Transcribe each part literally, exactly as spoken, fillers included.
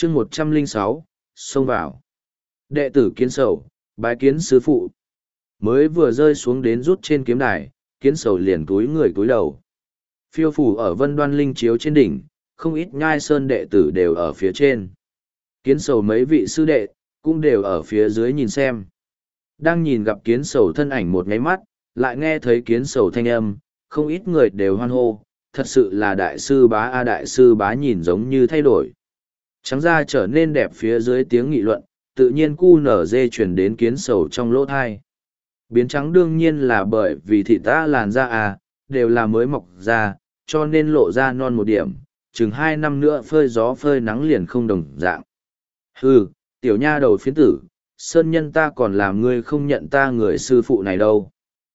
chương một trăm lẻ sáu, xông vào. Đệ tử kiến sầu, bái kiến sư phụ. Mới vừa rơi xuống đến rút trên kiếm đài, kiến sầu liền túi người túi đầu. Phiêu phủ ở vân đoan linh chiếu trên đỉnh, không ít nhai sơn đệ tử đều ở phía trên. Kiến sầu mấy vị sư đệ, cũng đều ở phía dưới nhìn xem. Đang nhìn gặp kiến sầu thân ảnh một ngáy mắt, lại nghe thấy kiến sầu thanh âm, không ít người đều hoan hô, thật sự là đại sư bá a đại sư bá nhìn giống như thay đổi. Trắng da trở nên đẹp phía dưới tiếng nghị luận, tự nhiên cu nở dê chuyển đến kiến sầu trong lỗ thai. Biến trắng đương nhiên là bởi vì thịt ta làn da à, đều là mới mọc ra, cho nên lộ ra non một điểm, chừng hai năm nữa phơi gió phơi nắng liền không đồng dạng. Hừ, tiểu nha đầu phiến tử, sơn nhân ta còn làm ngươi không nhận ta người sư phụ này đâu.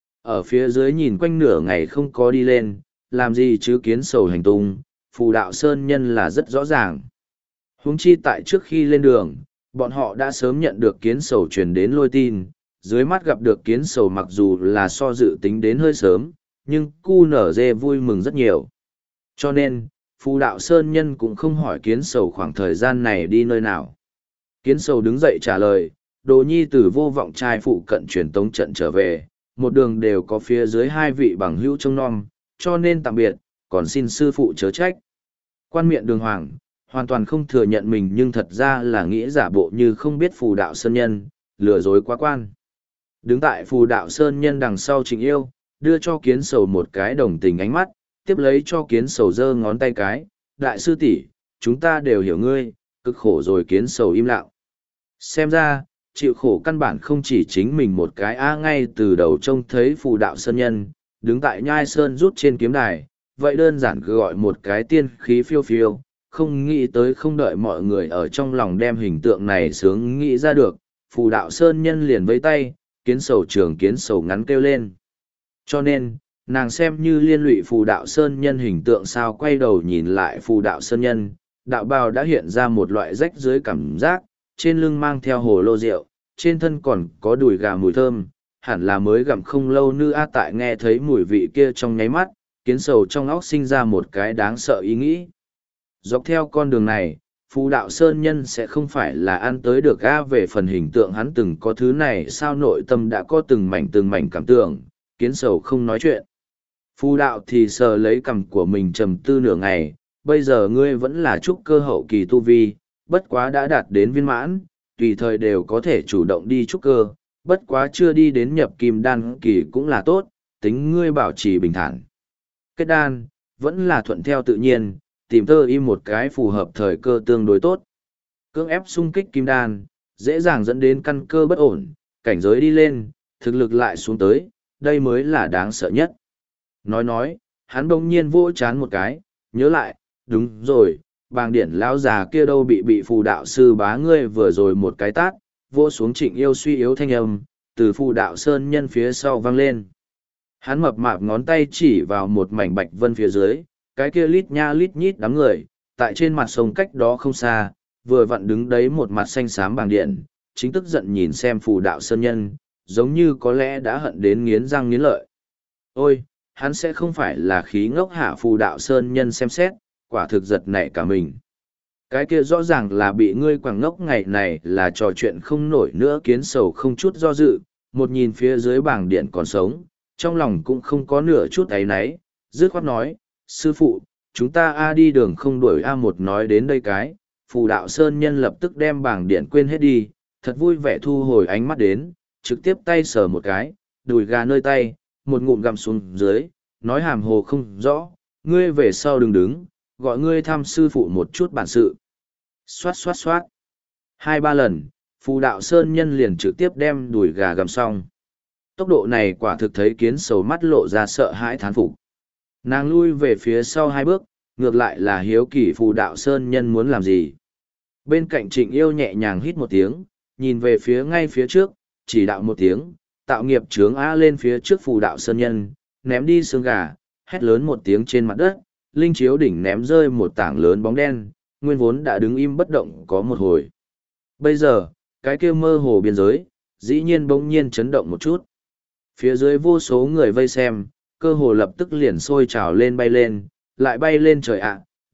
Ở phía dưới nhìn quanh nửa ngày không có đi lên, làm gì chứ kiến sầu hành tung, phù đạo sơn nhân là rất rõ ràng. Huống chi tại trước khi lên đường, bọn họ đã sớm nhận được kiến sầu truyền đến lôi tin, dưới mắt gặp được kiến sầu mặc dù là so dự tính đến hơi sớm, nhưng cu nở dê vui mừng rất nhiều. Cho nên, phù đạo sơn nhân cũng không hỏi kiến sầu khoảng thời gian này đi nơi nào. Kiến sầu đứng dậy trả lời, đồ nhi từ vô vọng trai phụ cận truyền tống trận trở về, một đường đều có phía dưới hai vị bằng hữu trông nom, cho nên tạm biệt, còn xin sư phụ chớ trách. Quan miệng đường hoàng, hoàn toàn không thừa nhận mình nhưng thật ra là nghĩ giả bộ như không biết phù đạo sơn nhân, lừa dối quá quan. Đứng tại phù đạo sơn nhân đằng sau Trịnh Yêu, đưa cho kiến sầu một cái đồng tình ánh mắt, tiếp lấy cho kiến sầu giơ ngón tay cái, đại sư tỷ, chúng ta đều hiểu ngươi, cực khổ rồi. Kiến sầu im lặng. Xem ra, chịu khổ căn bản không chỉ chính mình một cái a ngay từ đầu trông thấy phù đạo sơn nhân, đứng tại nhai sơn rút trên kiếm đài, vậy đơn giản cứ gọi một cái tiên khí phiêu phiêu, không nghĩ tới không đợi mọi người ở trong lòng đem hình tượng này sướng nghĩ ra được, phù đạo sơn nhân liền vẫy tay, kiến sầu trường kiến sầu ngắn kêu lên. Cho nên, nàng xem như liên lụy phù đạo sơn nhân hình tượng sao quay đầu nhìn lại phù đạo sơn nhân, đạo bào đã hiện ra một loại rách dưới cảm giác, trên lưng mang theo hồ lô rượu, trên thân còn có đùi gà mùi thơm, hẳn là mới gặm không lâu nữa a tại nghe thấy mùi vị kia trong nháy mắt, kiến sầu trong óc sinh ra một cái đáng sợ ý nghĩ. Dọc theo con đường này, phù đạo sơn nhân sẽ không phải là ăn tới được a về phần hình tượng hắn từng có thứ này sao nội tâm đã có từng mảnh từng mảnh cảm tưởng, kiến sầu không nói chuyện. Phù đạo thì sờ lấy cằm của mình trầm tư nửa ngày, bây giờ ngươi vẫn là trúc cơ hậu kỳ tu vi, bất quá đã đạt đến viên mãn, tùy thời đều có thể chủ động đi trúc cơ, bất quá chưa đi đến nhập kim đan kỳ cũng là tốt, tính ngươi bảo trì bình thản. Kết đan, vẫn là thuận theo tự nhiên, tìm tơ im một cái phù hợp thời cơ tương đối tốt. Cưỡng ép xung kích kim đan, dễ dàng dẫn đến căn cơ bất ổn, cảnh giới đi lên, thực lực lại xuống tới, đây mới là đáng sợ nhất. Nói nói, hắn bỗng nhiên vỗ chán một cái, nhớ lại, đúng rồi, bàng điển lão già kia đâu bị bị phù đạo sư bá ngươi vừa rồi một cái tát, vỗ xuống Trịnh Yêu suy yếu thanh âm, từ phù đạo sơn nhân phía sau vang lên. Hắn mập mạp ngón tay chỉ vào một mảnh bạch vân phía dưới, cái kia lít nha lít nhít đám người, tại trên mặt sông cách đó không xa, vừa vặn đứng đấy một mặt xanh xám bàng điện, chính tức giận nhìn xem phù đạo sơn nhân, giống như có lẽ đã hận đến nghiến răng nghiến lợi. Ôi, hắn sẽ không phải là khí ngốc hạ phù đạo sơn nhân xem xét, quả thực giật nảy cả mình. Cái kia rõ ràng là bị ngươi quảng ngốc ngày này là trò chuyện không nổi nữa. Kiến sầu không chút do dự, một nhìn phía dưới bảng điện còn sống, trong lòng cũng không có nửa chút áy náy, dứt khoát nói, sư phụ, chúng ta a đi đường không đuổi a một nói đến đây cái, phù đạo sơn nhân lập tức đem bảng điện quên hết đi, thật vui vẻ thu hồi ánh mắt đến, trực tiếp tay sờ một cái, đùi gà nơi tay, một ngụm gặm xuống dưới, nói hàm hồ không rõ, ngươi về sau đừng đứng, gọi ngươi thăm sư phụ một chút bản sự. Xoát xoát xoát. Hai ba lần, phù đạo sơn nhân liền trực tiếp đem đùi gà gặm xong. Tốc độ này quả thực thấy kiến sầu mắt lộ ra sợ hãi thán phục. Nàng lui về phía sau hai bước, ngược lại là hiếu kỳ phù đạo sơn nhân muốn làm gì. Bên cạnh Trịnh Yêu nhẹ nhàng hít một tiếng, nhìn về phía ngay phía trước, chỉ đạo một tiếng, tạo nghiệp chướng á lên phía trước phù đạo sơn nhân, ném đi xương gà, hét lớn một tiếng trên mặt đất, linh chiếu đỉnh ném rơi một tảng lớn bóng đen, nguyên vốn đã đứng im bất động có một hồi. Bây giờ, cái kia mơ hồ biên giới, dĩ nhiên bỗng nhiên chấn động một chút. Phía dưới vô số người vây xem, cơ hồ lập tức liền sôi trào lên bay lên, lại bay lên trời ạ,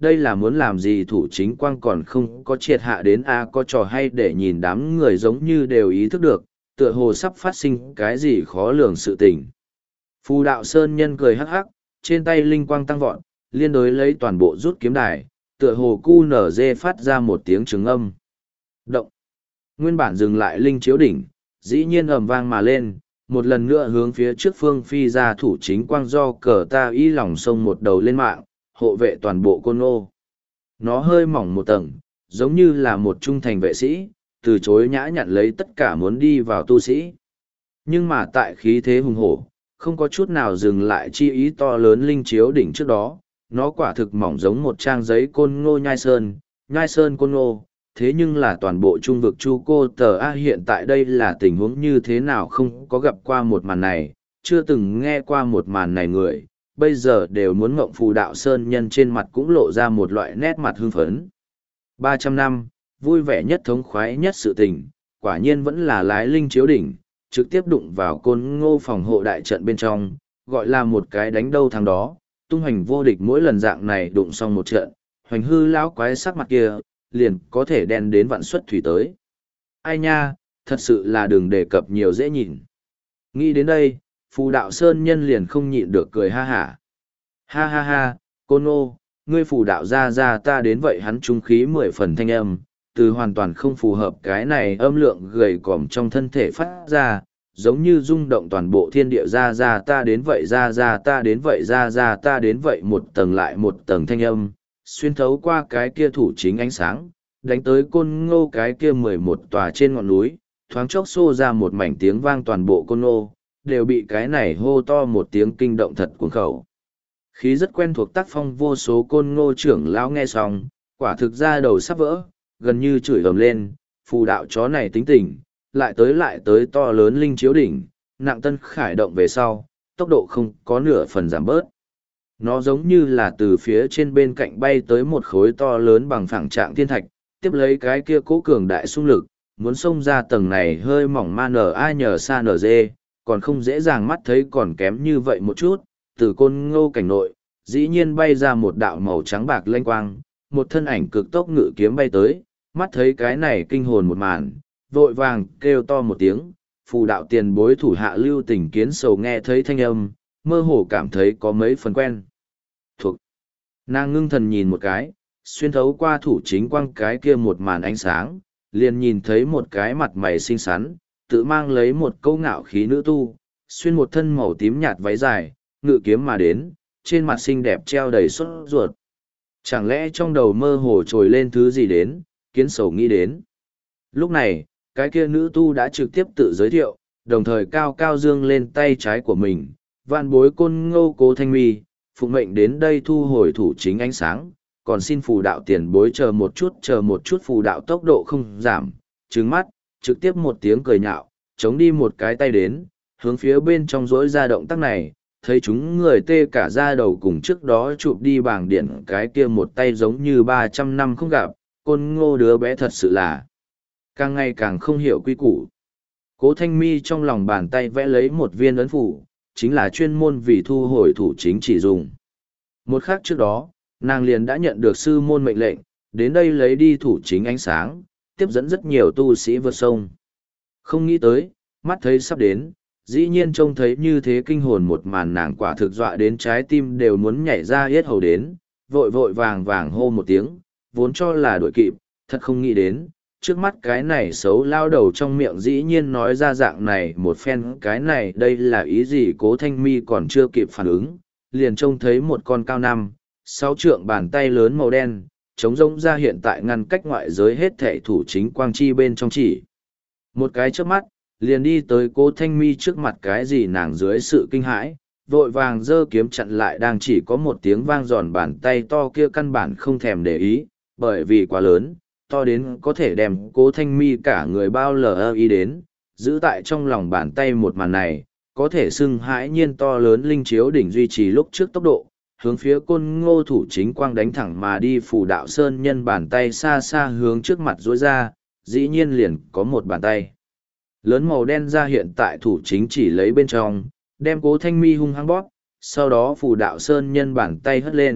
đây là muốn làm gì thủ chính quang còn không có triệt hạ đến a có trò hay để nhìn đám người giống như đều ý thức được, tựa hồ sắp phát sinh cái gì khó lường sự tình. Phù đạo sơn nhân cười hắc hắc, trên tay linh quang tăng vọt, liên đối lấy toàn bộ rút kiếm đài, tựa hồ cu nở dê phát ra một tiếng trứng âm. Động. Nguyên bản dừng lại linh chiếu đỉnh, dĩ nhiên ầm vang mà lên, một lần nữa hướng phía trước phương phi ra thủ chính quang do cờ ta y lòng sông một đầu lên mạng, hộ vệ toàn bộ côn ngô. Nó hơi mỏng một tầng, giống như là một trung thành vệ sĩ, từ chối nhã nhặn lấy tất cả muốn đi vào tu sĩ. Nhưng mà tại khí thế hùng hổ, không có chút nào dừng lại chi ý to lớn linh chiếu đỉnh trước đó, nó quả thực mỏng giống một trang giấy côn ngô nhai sơn, nhai sơn côn ngô, thế nhưng là toàn bộ trung vực chu cô tờ a hiện tại đây là tình huống như thế nào không có gặp qua một màn này, chưa từng nghe qua một màn này người, bây giờ đều muốn ngộng phù đạo sơn nhân trên mặt cũng lộ ra một loại nét mặt hưng phấn. ba trăm năm, vui vẻ nhất thống khoái nhất sự tình, quả nhiên vẫn là lái linh chiếu đỉnh, trực tiếp đụng vào côn ngô phòng hộ đại trận bên trong, gọi là một cái đánh đâu thằng đó, tung hoành vô địch mỗi lần dạng này đụng xong một trận, hoành hư lão quái sắc mặt kia, liền có thể đen đến vạn xuất thủy tới. Ai nha, thật sự là đừng đề cập nhiều dễ nhìn. Nghĩ đến đây, phù đạo sơn nhân liền không nhịn được cười ha hả. Ha ha ha, côn ngô, ngươi phù đạo ra ra ta đến vậy hắn trung khí mười phần thanh âm, từ hoàn toàn không phù hợp cái này âm lượng gầy còm trong thân thể phát ra, giống như rung động toàn bộ thiên địa ra ra ta đến vậy ra ra ta đến vậy ra ra ta đến vậy một tầng lại một tầng thanh âm, xuyên thấu qua cái kia thủ chính ánh sáng, đánh tới côn ngô cái kia mười một tòa trên ngọn núi, thoáng chốc xô ra một mảnh tiếng vang toàn bộ côn ngô, đều bị cái này hô to một tiếng kinh động thật cuồng khẩu. Khí rất quen thuộc tác phong vô số côn ngô trưởng lão nghe xong, quả thực ra đầu sắp vỡ, gần như chửi ầm lên, phù đạo chó này tính tình, lại tới lại tới to lớn linh chiếu đỉnh, nặng tân khải động về sau, tốc độ không có nửa phần giảm bớt. Nó giống như là từ phía trên bên cạnh bay tới một khối to lớn bằng phẳng trạng thiên thạch, tiếp lấy cái kia cố cường đại xung lực, muốn xông ra tầng này hơi mỏng ma nở ai nhờ xa nở dê, còn không dễ dàng mắt thấy còn kém như vậy một chút, từ côn ngô cảnh nội, dĩ nhiên bay ra một đạo màu trắng bạc lanh quang, một thân ảnh cực tốc ngự kiếm bay tới, mắt thấy cái này kinh hồn một màn, vội vàng kêu to một tiếng, phù đạo tiền bối thủ hạ lưu tình kiến sầu nghe thấy thanh âm, mơ hồ cảm thấy có mấy phần quen. Thuộc. Nàng ngưng thần nhìn một cái, xuyên thấu qua thủ chính quang cái kia một màn ánh sáng, liền nhìn thấy một cái mặt mày xinh xắn, tự mang lấy một câu ngạo khí nữ tu, xuyên một thân màu tím nhạt váy dài, ngự kiếm mà đến, trên mặt xinh đẹp treo đầy sốt ruột. Chẳng lẽ trong đầu mơ hồ trồi lên thứ gì đến, kiến sầu nghĩ đến. Lúc này, cái kia nữ tu đã trực tiếp tự giới thiệu, đồng thời cao cao dương lên tay trái của mình, vạn bối côn ngô cố thanh mi, phụng mệnh đến đây thu hồi thủ chính ánh sáng, còn xin phù đạo tiền bối chờ một chút chờ một chút phù đạo tốc độ không giảm, trứng mắt, trực tiếp một tiếng cười nhạo, chống đi một cái tay đến, hướng phía bên trong rỗi ra động tác này, thấy chúng người tê cả da đầu cùng trước đó chụp đi bảng điện cái kia một tay giống như ba trăm năm không gặp, côn ngô đứa bé thật sự là càng ngày càng không hiểu quy củ. Cố thanh mi trong lòng bàn tay vẽ lấy một viên ấn phủ, chính là chuyên môn vì thu hồi thủ chính chỉ dùng. Một khắc trước đó, nàng liền đã nhận được sư môn mệnh lệnh, đến đây lấy đi thủ chính ánh sáng, tiếp dẫn rất nhiều tu sĩ vượt sông. Không nghĩ tới, mắt thấy sắp đến, dĩ nhiên trông thấy như thế kinh hồn một màn nàng quả thực dọa đến trái tim đều muốn nhảy ra yết hầu đến, vội vội vàng vàng hô một tiếng, vốn cho là đội kịp, thật không nghĩ đến, trước mắt cái này xấu lao đầu trong miệng dĩ nhiên nói ra dạng này một phen cái này đây là ý gì cố thanh mi còn chưa kịp phản ứng, liền trông thấy một con cao năm, sáu trượng bàn tay lớn màu đen, trống rỗng ra hiện tại ngăn cách ngoại giới hết thệ thủ chính quang chi bên trong chỉ. Một cái trước mắt, liền đi tới cố thanh mi trước mặt cái gì nàng dưới sự kinh hãi, vội vàng giơ kiếm chặn lại đang chỉ có một tiếng vang giòn bàn tay to kia căn bản không thèm để ý, bởi vì quá lớn, to đến có thể đem cố thanh mi cả người bao lờ ý đến, giữ tại trong lòng bàn tay một màn này, có thể xưng hãi nhiên to lớn linh chiếu đỉnh duy trì lúc trước tốc độ, hướng phía côn ngô thủ chính quang đánh thẳng mà đi phù đạo sơn nhân bàn tay xa xa hướng trước mặt rối ra, dĩ nhiên liền có một bàn tay lớn màu đen ra hiện tại thủ chính chỉ lấy bên trong, đem cố thanh mi hung hăng bóp, sau đó phù đạo sơn nhân bàn tay hất lên,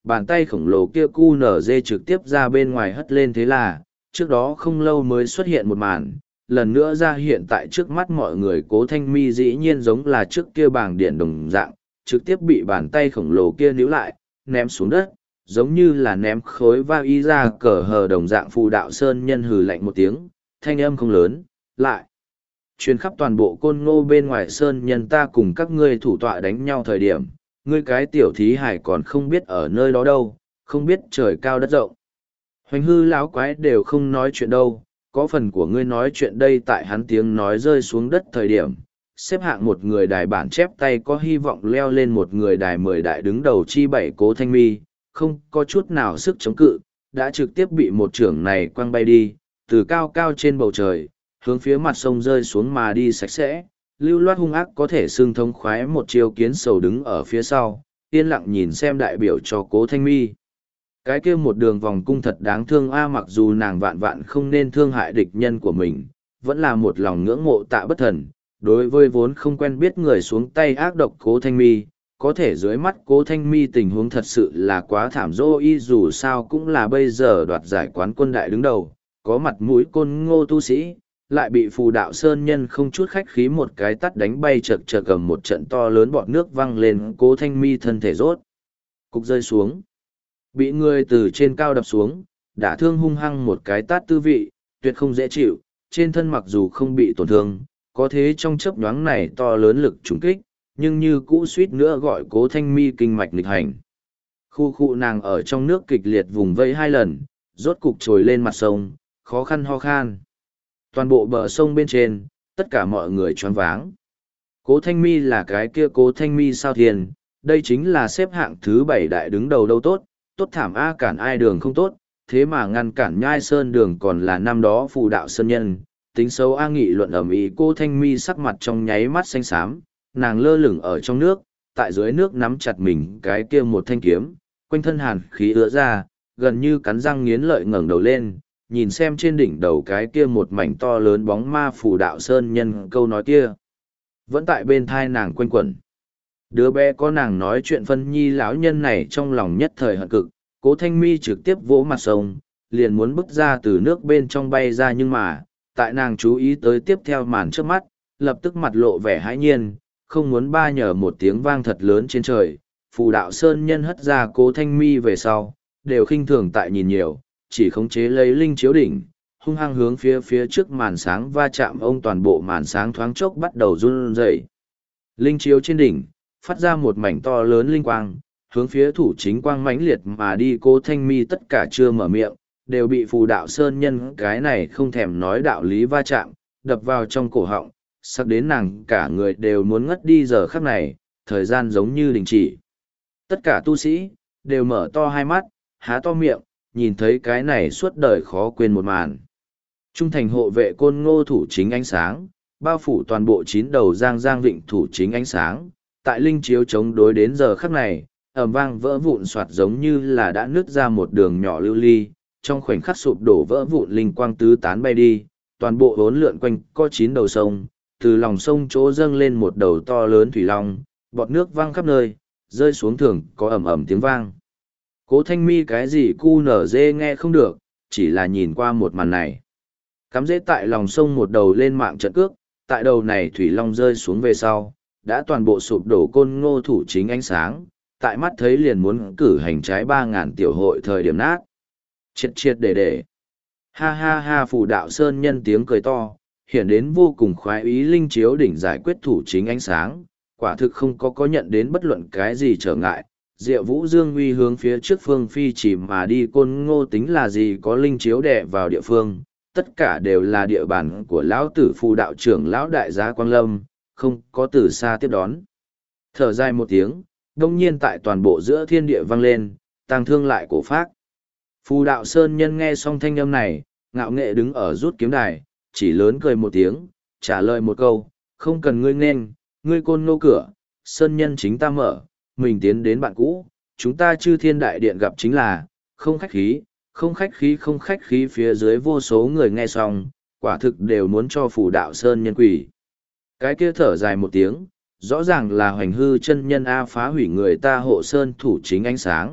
bàn tay khổng lồ kia cu nở dê trực tiếp ra bên ngoài hất lên thế là, trước đó không lâu mới xuất hiện một màn, lần nữa ra hiện tại trước mắt mọi người. Cố Thanh Mi dĩ nhiên giống là trước kia bảng điện đồng dạng, trực tiếp bị bàn tay khổng lồ kia níu lại, ném xuống đất, giống như là ném khối va y ra cờ hờ đồng dạng. Phù Đạo Sơn Nhân hừ lạnh một tiếng, thanh âm không lớn, lại truyền khắp toàn bộ Côn Ngô bên ngoài. Sơn Nhân, ta cùng các ngươi thủ tọa đánh nhau thời điểm, ngươi cái tiểu thí hải còn không biết ở nơi đó đâu, không biết trời cao đất rộng. Hoành hư lão quái đều không nói chuyện đâu, có phần của ngươi nói chuyện đây. Tại hắn tiếng nói rơi xuống đất thời điểm, xếp hạng một người đài bản chép tay có hy vọng leo lên một người đài mười đại đứng đầu chi bảy. Cố Thanh Mi không có chút nào sức chống cự, đã trực tiếp bị một trưởng này quăng bay đi, từ cao cao trên bầu trời, hướng phía mặt sông rơi xuống mà đi sạch sẽ. Lưu loát hung ác có thể xương thống khoái một chiêu. Kiến sầu đứng ở phía sau, yên lặng nhìn xem đại biểu cho Cố Thanh Mi. Cái kia một đường vòng cung thật đáng thương a, mặc dù nàng vạn vạn không nên thương hại địch nhân của mình, vẫn là một lòng ngưỡng mộ Tạ Bất Thần. Đối với vốn không quen biết người xuống tay ác độc Cố Thanh Mi, có thể dưới mắt Cố Thanh Mi tình huống thật sự là quá thảm. Dô y dù sao cũng là bây giờ đoạt giải quán quân đại đứng đầu, có mặt mũi Côn Ngô tu sĩ, lại bị Phù Đạo Sơn Nhân không chút khách khí một cái tắt đánh bay, chật chật cầm một trận to lớn bọt nước văng lên. Cố Thanh Mi thân thể rốt cục rơi xuống, bị người từ trên cao đập xuống, đả thương hung hăng một cái tát tư vị, tuyệt không dễ chịu. Trên thân mặc dù không bị tổn thương, có thế trong chớp nhoáng này to lớn lực trùng kích, nhưng như cũ suýt nữa gọi Cố Thanh Mi kinh mạch nghịch hành. Khu khu nàng ở trong nước kịch liệt vùng vẫy hai lần, rốt cục trồi lên mặt sông, khó khăn ho khan. Toàn bộ bờ sông bên trên, tất cả mọi người choáng váng. Cố Thanh Mi là cái kia Cố Thanh Mi sao thiền, đây chính là xếp hạng thứ bảy đại đứng đầu đâu. Tốt, tốt thảm a, cản ai đường không tốt, thế mà ngăn cản Nhai Sơn đường còn là năm đó Phù Đạo Sơn Nhân. Tính xấu a, nghị luận ầm ĩ. Cố Thanh Mi sắc mặt trong nháy mắt xanh xám, nàng lơ lửng ở trong nước, tại dưới nước nắm chặt mình cái kia một thanh kiếm, quanh thân hàn khí ứa ra, gần như cắn răng nghiến lợi ngẩng đầu lên, nhìn xem trên đỉnh đầu cái kia một mảnh to lớn bóng ma Phù Đạo Sơn Nhân. Câu nói kia vẫn tại bên thai nàng quanh quẩn. Đứa bé có nàng nói chuyện phân nhi lão nhân này trong lòng nhất thời hận cực. Cố Thanh Mi trực tiếp vỗ mặt sông, liền muốn bước ra từ nước bên trong bay ra, nhưng mà tại nàng chú ý tới tiếp theo màn trước mắt, lập tức mặt lộ vẻ hãi nhiên, không muốn ba nhờ một tiếng vang thật lớn trên trời. Phù Đạo Sơn Nhân hất ra Cố Thanh Mi về sau, đều khinh thường tại nhìn nhiều, chỉ khống chế lấy linh chiếu đỉnh, hung hăng hướng phía phía trước màn sáng va chạm. Ông toàn bộ màn sáng thoáng chốc bắt đầu run rẩy. Linh chiếu trên đỉnh phát ra một mảnh to lớn linh quang, hướng phía thủ chính quang mãnh liệt mà đi. Cố Thanh Mi tất cả chưa mở miệng, đều bị Phù Đạo Sơn Nhân cái này không thèm nói đạo lý va chạm, đập vào trong cổ họng, sắc đến nàng cả người đều muốn ngất đi. Giờ khắc này, thời gian giống như đình chỉ. Tất cả tu sĩ đều mở to hai mắt, há to miệng, nhìn thấy cái này suốt đời khó quên một màn. Trung thành hộ vệ Côn Ngô thủ chính ánh sáng, bao phủ toàn bộ chín đầu giang giang vịnh thủ chính ánh sáng, tại linh chiếu chống đối đến giờ khắc này, ầm vang vỡ vụn soạt, giống như là đã nứt ra một đường nhỏ lưu ly, trong khoảnh khắc sụp đổ vỡ vụn, linh quang tứ tán bay đi, toàn bộ hỗn lượn quanh có chín đầu sông, từ lòng sông chỗ dâng lên một đầu to lớn thủy long, bọt nước văng khắp nơi, rơi xuống thường có ầm ầm tiếng vang. Cố Thanh Mi cái gì cu nở dê nghe không được, chỉ là nhìn qua một màn này. Cắm dễ tại lòng sông một đầu lên mạng trận cước, tại đầu này thủy long rơi xuống về sau, đã toàn bộ sụp đổ Côn Ngô thủ chính ánh sáng, tại mắt thấy liền muốn cử hành trái ba ngàn tiểu hội thời điểm nát. Triệt triệt để để. Ha ha ha, Phù Đạo Sơn Nhân tiếng cười to, hiện đến vô cùng khoái ý. Linh chiếu đỉnh giải quyết thủ chính ánh sáng, quả thực không có có nhận đến bất luận cái gì trở ngại. Diệu Vũ Dương Uy hướng phía trước phương phi chỉ mà đi. Côn Ngô tính là gì, có linh chiếu đè vào địa phương, tất cả đều là địa bàn của lão tử Phù Đạo trưởng lão đại gia Quang Lâm, không có từ xa tiếp đón. Thở dài một tiếng, đông nhiên tại toàn bộ giữa thiên địa vang lên, tang thương lại cổ phác. Phù Đạo Sơn Nhân nghe xong thanh âm này, ngạo nghệ đứng ở rút kiếm đài, chỉ lớn cười một tiếng, trả lời một câu, không cần ngươi nên, ngươi Côn Ngô cửa, Sơn Nhân chính ta mở, mình tiến đến bạn cũ, chúng ta Chư Thiên Đại Điện gặp chính là, không khách khí, không khách khí không khách khí. Phía dưới vô số người nghe xong, quả thực đều muốn cho Phù Đạo Sơn Nhân quỷ. Cái kia thở dài một tiếng, rõ ràng là Hoành Hư chân nhân A phá hủy người ta hộ sơn thủ chính ánh sáng,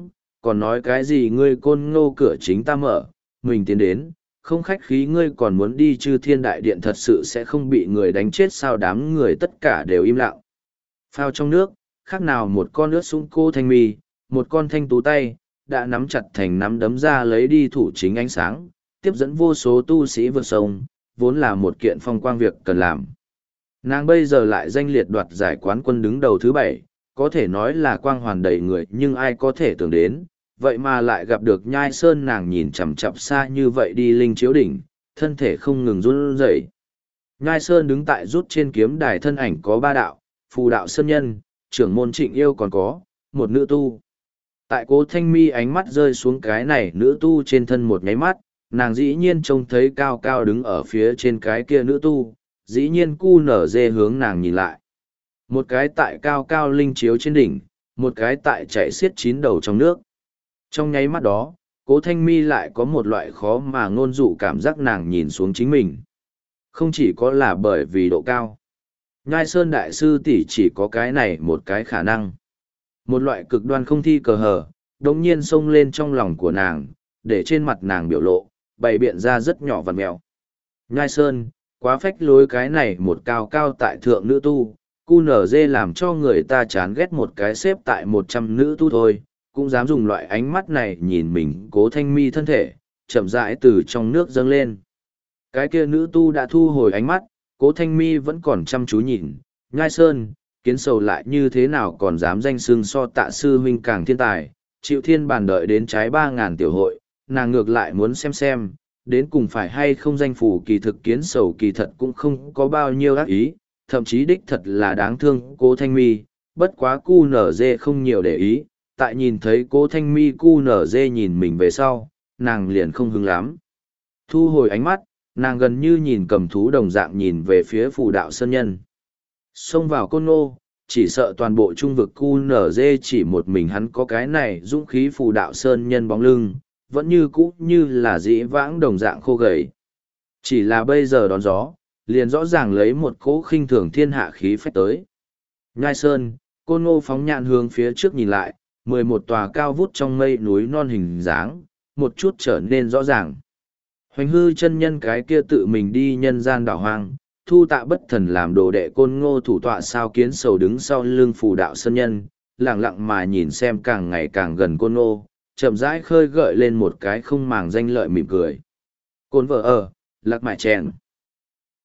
còn nói cái gì ngươi côn ngô cửa chính ta mở, mình tiến đến, không khách khí ngươi còn muốn đi chư thiên đại điện thật sự sẽ không bị người đánh chết sao đám người tất cả đều im lặng. Phao trong nước, khác nào một con nước súng cô thanh mi, một con thanh tú tay, đã nắm chặt thành nắm đấm ra lấy đi thủ chính ánh sáng, tiếp dẫn vô số tu sĩ vượt sông, vốn là một kiện phong quang việc cần làm. Nàng bây giờ lại danh liệt đoạt giải quán quân đứng đầu thứ bảy, có thể nói là quang hoàn đầy người nhưng ai có thể tưởng đến, vậy mà lại gặp được nhai sơn nàng nhìn chằm chặp xa như vậy đi linh chiếu đỉnh, thân thể không ngừng run rẩy. Nhai sơn đứng tại rút trên kiếm đài thân ảnh có ba đạo, phù đạo sơn nhân, trưởng môn trịnh yêu còn có, một nữ tu. Tại cố thanh mi ánh mắt rơi xuống cái này nữ tu trên thân một nháy mắt, nàng dĩ nhiên trông thấy cao cao đứng ở phía trên cái kia nữ tu, dĩ nhiên cu nở dê hướng nàng nhìn lại. Một cái tại cao cao linh chiếu trên đỉnh, một cái tại chạy xiết chín đầu trong nước. Trong nháy mắt đó, cố thanh mi lại có một loại khó mà ngôn dụ cảm giác nàng nhìn xuống chính mình. Không chỉ có là bởi vì độ cao. Nhai Sơn Đại Sư tỷ chỉ có cái này một cái khả năng. Một loại cực đoan không thi cờ hờ, đống nhiên xông lên trong lòng của nàng, để trên mặt nàng biểu lộ, bày biện ra rất nhỏ vằn mèo. Nhai Sơn, quá phách lối cái này một cao cao tại thượng nữ tu, cu nở dê làm cho người ta chán ghét một cái xếp tại một trăm nữ tu thôi, cũng dám dùng loại ánh mắt này nhìn mình cố thanh mi thân thể, chậm rãi từ trong nước dâng lên. Cái kia nữ tu đã thu hồi ánh mắt, cố thanh mi vẫn còn chăm chú nhìn, Nhai Sơn, kiến sầu lại như thế nào còn dám danh xưng so tạ sư huynh càng thiên tài, chịu thiên bàn đợi đến trái ba ngàn tiểu hội, nàng ngược lại muốn xem xem, đến cùng phải hay không danh phủ kỳ thực kiến sầu kỳ thật cũng không có bao nhiêu ác ý, thậm chí đích thật là đáng thương cố thanh mi, bất quá cu nở dê không nhiều để ý, tại nhìn thấy cố thanh mi cu nở dê nhìn mình về sau, nàng liền không hứng lắm. Thu hồi ánh mắt, nàng gần như nhìn cầm thú đồng dạng nhìn về phía phù đạo sơn nhân. Xông vào côn ngô, chỉ sợ toàn bộ trung vực cu nở dê chỉ một mình hắn có cái này dũng khí phù đạo sơn nhân bóng lưng, vẫn như cũ như là dĩ vãng đồng dạng khô gầy. Chỉ là bây giờ đón gió, liền rõ ràng lấy một cỗ khinh thường thiên hạ khí phách tới. Nhai Sơn, côn ngô phóng nhạn hướng phía trước nhìn lại, mười một tòa cao vút trong mây núi non hình dáng, một chút trở nên rõ ràng. Hoành hư chân nhân cái kia tự mình đi nhân gian đảo hoang, thu tạ bất thần làm đồ đệ côn ngô thủ tọa sao kiến sầu đứng sau lưng phù đạo sơn nhân, lặng lặng mà nhìn xem càng ngày càng gần côn ngô, chậm rãi khơi gợi lên một cái không màng danh lợi mỉm cười. Côn vợ ở, lạc mại chèn.